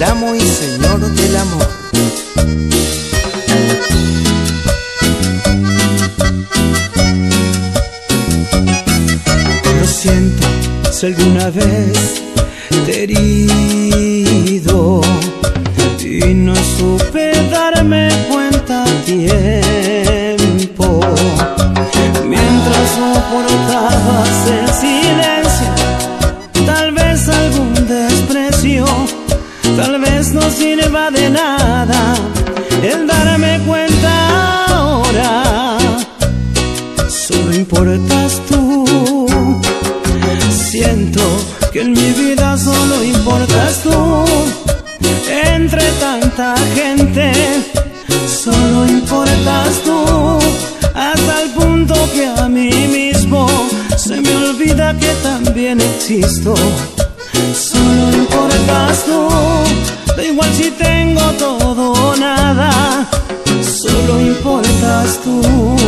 el amo y señor del amor. Lo siento si alguna vez te he herido y no supe darme cuenta a tiempo. Mientras soportabas el silencio, tal vez algún desprecio, tal vez no sirva de nada el darme cuenta ahora. Solo importas tú. Siento que en mi vida solo importas tú. Entre tanta gente solo importas tú, hasta el punto que a mí mismo se me olvida que también existo. Solo importas tú, da igual si tengo todo o nada, solo importas tú.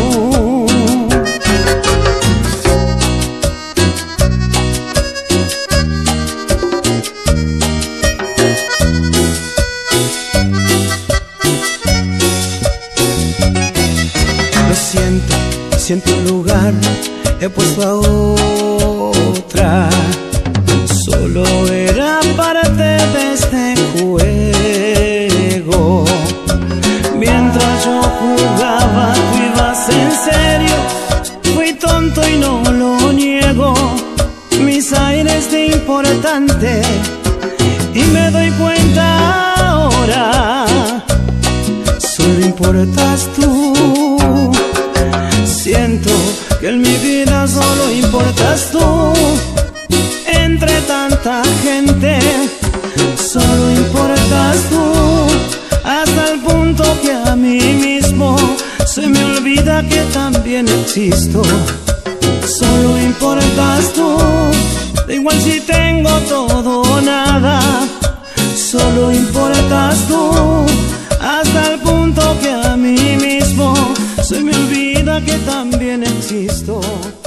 Siento un lugar, he puesto a otra. Solo era parte de este juego. Mientras yo jugaba, tú ibas en serio. Fui tonto y no lo niego. Mis aires de importante y me doy cuenta ahora. Solo importas tú. Siento que en mi vida solo importas tú. Entre tanta gente solo importas tú, hasta el punto que a mí mismo se me olvida que también existo. Solo importas tú, da igual si tengo todo o nada, solo importas tú, hasta el punto que a mí mismo se me olvida que también existo.